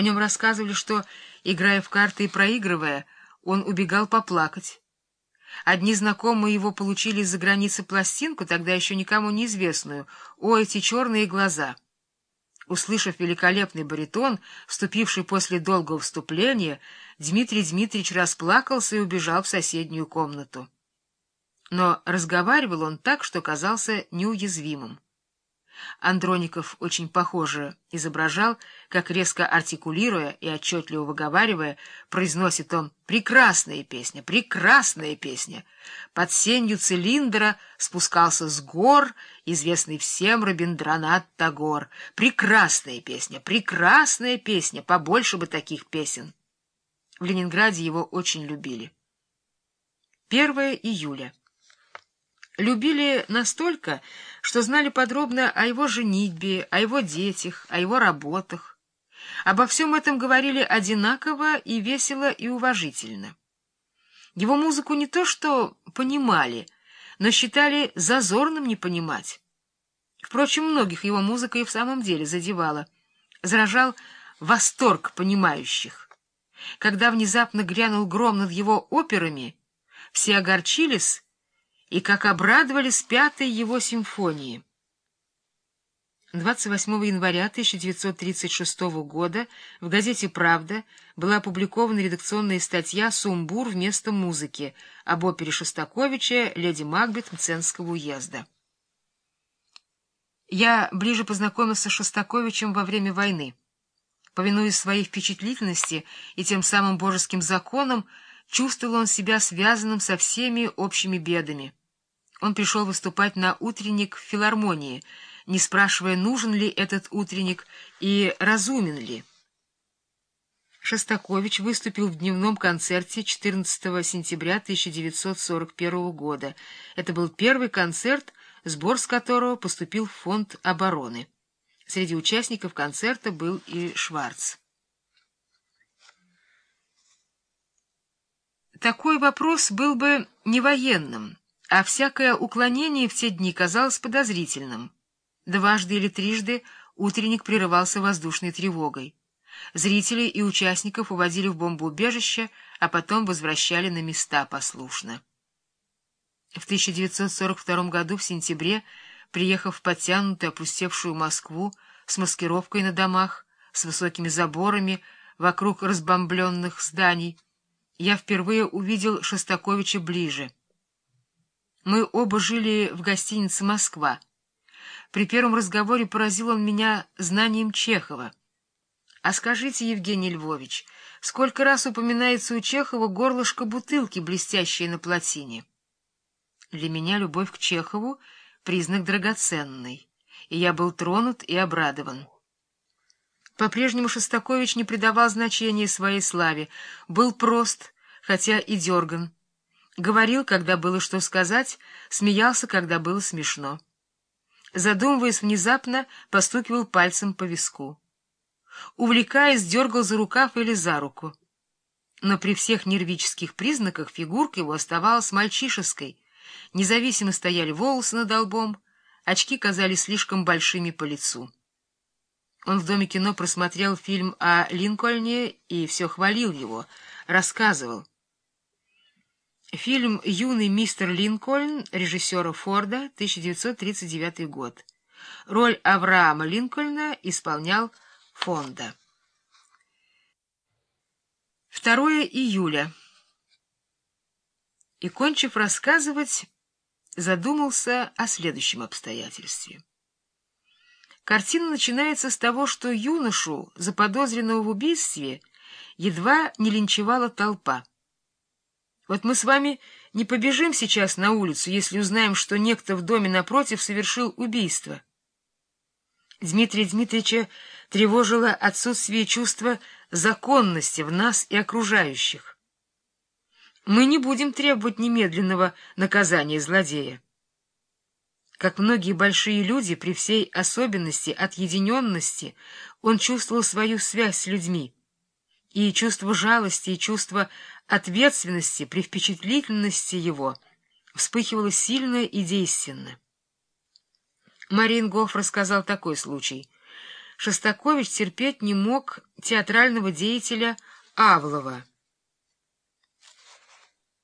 нем рассказывали, что, играя в карты и проигрывая, он убегал поплакать. Одни знакомые его получили из-за границы пластинку, тогда еще никому неизвестную: «О, эти черные глаза!». Услышав великолепный баритон, вступивший после долгого вступления, Дмитрий Дмитриевич расплакался и убежал в соседнюю комнату. Но разговаривал он так, что казался неуязвимым. Андроников очень похоже изображал, как, резко артикулируя и отчетливо выговаривая, произносит он: «Прекрасная песня, прекрасная песня! Под сенью цилиндра спускался с гор известный всем Рабиндранат Тагор. Прекрасная песня, побольше бы таких песен!» В Ленинграде его очень любили. 1 июля. Любили настолько, что знали подробно о его женитьбе, о его детях, о его работах. Обо всем этом говорили одинаково и весело и уважительно. Его музыку не то что понимали, но считали зазорным не понимать. Впрочем, многих его музыка и в самом деле задевала. Заражал восторг понимающих. Когда внезапно грянул гром над его операми, все огорчились и как обрадовались 5-й его симфонии. 28 января 1936 года в газете «Правда» была опубликована редакционная статья «Сумбур вместо музыки» об опере Шостаковича «Леди Макбет» Мценского уезда. Я ближе познакомился с Шостаковичем во время войны. Повинуясь своей впечатлительности и тем самым божеским законам, чувствовал он себя связанным со всеми общими бедами. Он пришел выступать на утренник в филармонии, не спрашивая, нужен ли этот утренник и разумен ли. Шостакович выступил в дневном концерте 14 сентября 1941 года. Это был первый концерт, сбор с которого поступил в фонд обороны. Среди участников концерта был и Шварц. Такой вопрос был бы не военным, а всякое уклонение в те дни казалось подозрительным. Дважды или трижды утренник прерывался воздушной тревогой. Зрителей и участников уводили в бомбоубежище, а потом возвращали на места послушно. В 1942 году в сентябре, приехав в подтянутую опустевшую Москву с маскировкой на домах, с высокими заборами вокруг разбомбленных зданий, я впервые увидел Шостаковича ближе. Мы оба жили в гостинице «Москва». При первом разговоре поразил он меня знанием Чехова. «А скажите, Евгений Львович, сколько раз упоминается у Чехова горлышко бутылки, блестящее на плотине?» Для меня любовь к Чехову — признак драгоценный, и я был тронут и обрадован. По-прежнему Шостакович не придавал значения своей славе, был прост, хотя и дерган. Говорил, когда было что сказать, смеялся, когда было смешно. Задумываясь внезапно, постукивал пальцем по виску. Увлекаясь, дергал за рукав или за руку. Но при всех нервических признаках фигурка его оставалась мальчишеской. Независимо стояли волосы над лбом, очки казались слишком большими по лицу. Он в Доме кино просмотрел фильм о Линкольне и все хвалил его, рассказывал. Фильм «Юный мистер Линкольн» режиссера Форда, 1939 год. Роль Авраама Линкольна исполнял Фонда. 2 июля. И, кончив рассказывать, задумался о следующем обстоятельстве. Картина начинается с того, что юношу, заподозренного в убийстве, едва не линчевала толпа. Вот мы с вами не побежим сейчас на улицу, если узнаем, что некто в доме напротив совершил убийство. Дмитрия Дмитриевича тревожило отсутствие чувства законности в нас и окружающих. Мы не будем требовать немедленного наказания злодея. Как многие большие люди, при всей особенности отъединенности, он чувствовал свою связь с людьми, и чувство жалости, и чувство ответственности при впечатлительности его вспыхивало сильно и действенно. Мариенгоф рассказал такой случай. Шостакович терпеть не мог театрального деятеля Авлова.